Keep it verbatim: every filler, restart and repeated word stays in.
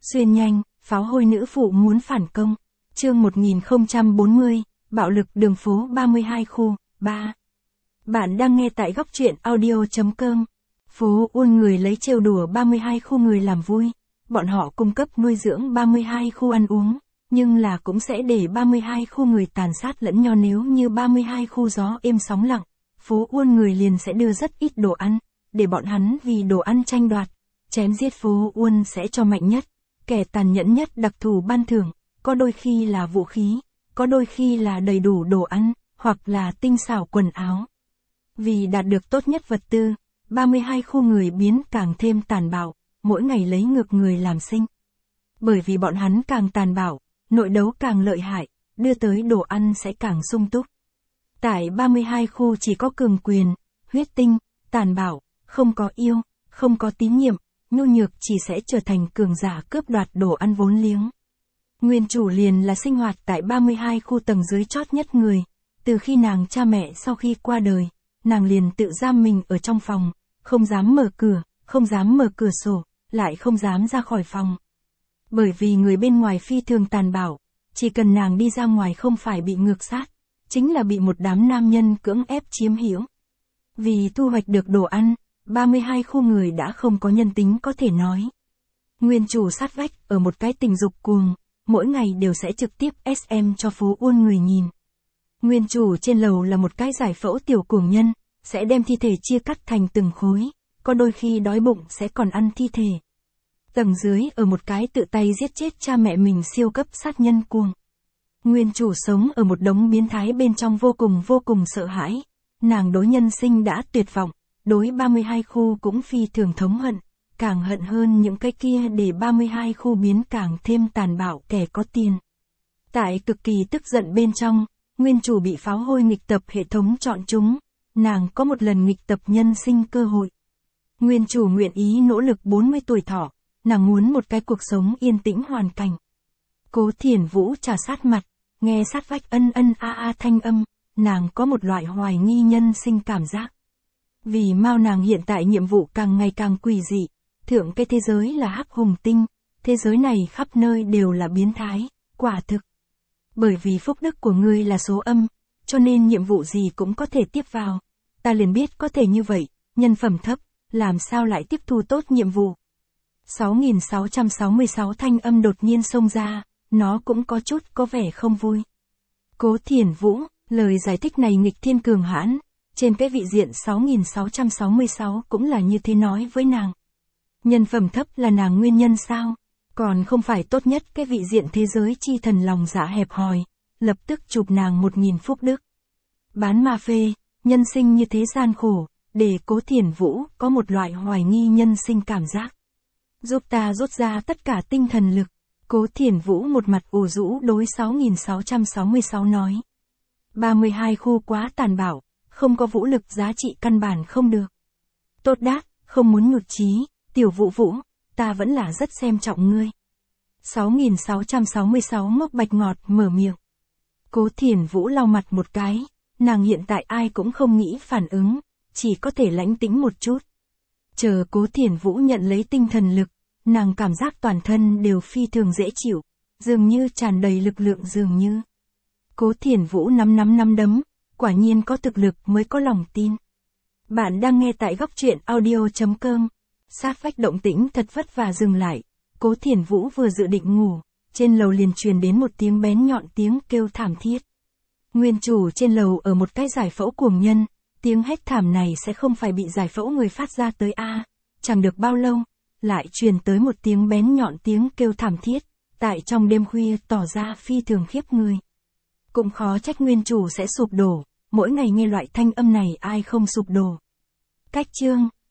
Xuyên nhanh, pháo hôi nữ phụ muốn phản công. Chương một nghìn không trăm bốn mươi, bạo lực đường phố ba mươi hai khu, ba. Bạn đang nghe tại góc truyện audio.com. Phố Uôn người lấy trêu đùa ba mươi hai khu người làm vui. Bọn họ cung cấp nuôi dưỡng ba mươi hai khu ăn uống, nhưng là cũng sẽ để ba mươi hai khu người tàn sát lẫn nhau. Nếu như ba mươi hai khu gió êm sóng lặng, phố Uôn người liền sẽ đưa rất ít đồ ăn, để bọn hắn vì đồ ăn tranh đoạt. Chém giết phố Uôn sẽ cho mạnh nhất, kẻ tàn nhẫn nhất đặc thù ban thưởng, có đôi khi là vũ khí, có đôi khi là đầy đủ đồ ăn, hoặc là tinh xảo quần áo. Vì đạt được tốt nhất vật tư, ba mươi hai khu người biến càng thêm tàn bạo, mỗi ngày lấy ngược người làm sinh. Bởi vì bọn hắn càng tàn bạo, nội đấu càng lợi hại, đưa tới đồ ăn sẽ càng sung túc. Tại ba mươi hai khu chỉ có cường quyền, huyết tinh, tàn bạo, không có yêu, không có tín nhiệm, nhu nhược chỉ sẽ trở thành cường giả cướp đoạt đồ ăn vốn liếng. Nguyên chủ liền là sinh hoạt tại ba mươi hai khu tầng dưới chót nhất người, từ khi nàng cha mẹ sau khi qua đời, nàng liền tự giam mình ở trong phòng, không dám mở cửa, không dám mở cửa sổ, lại không dám ra khỏi phòng. Bởi vì người bên ngoài phi thường tàn bạo, chỉ cần nàng đi ra ngoài không phải bị ngược sát, chính là bị một đám nam nhân cưỡng ép chiếm hữu. Vì thu hoạch được đồ ăn, ba mươi hai khu người đã không có nhân tính có thể nói. Nguyên chủ sát vách ở một cái tình dục cuồng, mỗi ngày đều sẽ trực tiếp ét em cho phố Uôn người nhìn. Nguyên chủ trên lầu là một cái giải phẫu tiểu cuồng nhân, sẽ đem thi thể chia cắt thành từng khối, có đôi khi đói bụng sẽ còn ăn thi thể. Tầng dưới ở một cái tự tay giết chết cha mẹ mình siêu cấp sát nhân cuồng. Nguyên chủ sống ở một đống biến thái bên trong vô cùng vô cùng sợ hãi, nàng đối nhân sinh đã tuyệt vọng, đối ba mươi hai khu cũng phi thường thống hận, càng hận hơn những cái kia để ba mươi hai khu biến càng thêm tàn bạo kẻ có tiền. Tại cực kỳ tức giận bên trong, nguyên chủ bị pháo hôi nghịch tập hệ thống chọn chúng, nàng có một lần nghịch tập nhân sinh cơ hội. Nguyên chủ nguyện ý nỗ lực bốn mươi tuổi thọ, nàng muốn một cái cuộc sống yên tĩnh hoàn cảnh. Cố Thiển Vũ trà sát mặt, nghe sát vách ân ân a a thanh âm, nàng có một loại hoài nghi nhân sinh cảm giác. Vì mau nàng hiện tại nhiệm vụ càng ngày càng quỷ dị, thượng cái thế giới là hắc hùng tinh, thế giới này khắp nơi đều là biến thái, quả thực. Bởi vì phúc đức của ngươi là số âm, cho nên nhiệm vụ gì cũng có thể tiếp vào. Ta liền biết có thể như vậy, nhân phẩm thấp, làm sao lại tiếp thu tốt nhiệm vụ. sáu nghìn sáu trăm sáu mươi sáu thanh âm đột nhiên xông ra, nó cũng có chút có vẻ không vui. Cố Thiển Vũ, lời giải thích này nghịch thiên cường hãn, trên cái vị diện sáu nghìn sáu trăm sáu mươi sáu cũng là như thế nói với nàng. Nhân phẩm thấp là nàng nguyên nhân sao? Còn không phải tốt nhất cái vị diện thế giới chi thần lòng dạ hẹp hòi, lập tức chụp nàng một nghìn phúc đức. Bán ma phê, nhân sinh như thế gian khổ, để Cố Thiển Vũ có một loại hoài nghi nhân sinh cảm giác. Giúp ta rút ra tất cả tinh thần lực, Cố Thiển Vũ một mặt ủ rũ đối sáu nghìn sáu trăm sáu mươi sáu nói. ba mươi hai khu quá tàn bạo, không có vũ lực giá trị căn bản không được. Tốt đát, không muốn nhụt chí, tiểu Vũ Vũ, ta vẫn là rất xem trọng ngươi. sáu nghìn sáu trăm sáu mươi sáu mốc bạch ngọt mở miệng. Cố Thiển Vũ lau mặt một cái, nàng hiện tại ai cũng không nghĩ phản ứng, chỉ có thể lãnh tĩnh một chút. Chờ Cố Thiển Vũ nhận lấy tinh thần lực, nàng cảm giác toàn thân đều phi thường dễ chịu, dường như tràn đầy lực lượng dường như. Cố Thiển Vũ nắm nắm nắm đấm, quả nhiên có thực lực mới có lòng tin. Bạn đang nghe tại góc truyện audio.com. Sát vách động tĩnh thật vất vả dừng lại, Cố Thiển Vũ vừa dự định ngủ, trên lầu liền truyền đến một tiếng bén nhọn tiếng kêu thảm thiết. Nguyên chủ trên lầu ở một cái giải phẫu cuồng nhân, tiếng hét thảm này sẽ không phải bị giải phẫu người phát ra tới a, chẳng được bao lâu, lại truyền tới một tiếng bén nhọn tiếng kêu thảm thiết, tại trong đêm khuya tỏ ra phi thường khiếp người. Cũng khó trách nguyên chủ sẽ sụp đổ, mỗi ngày nghe loại thanh âm này ai không sụp đổ. Cách chương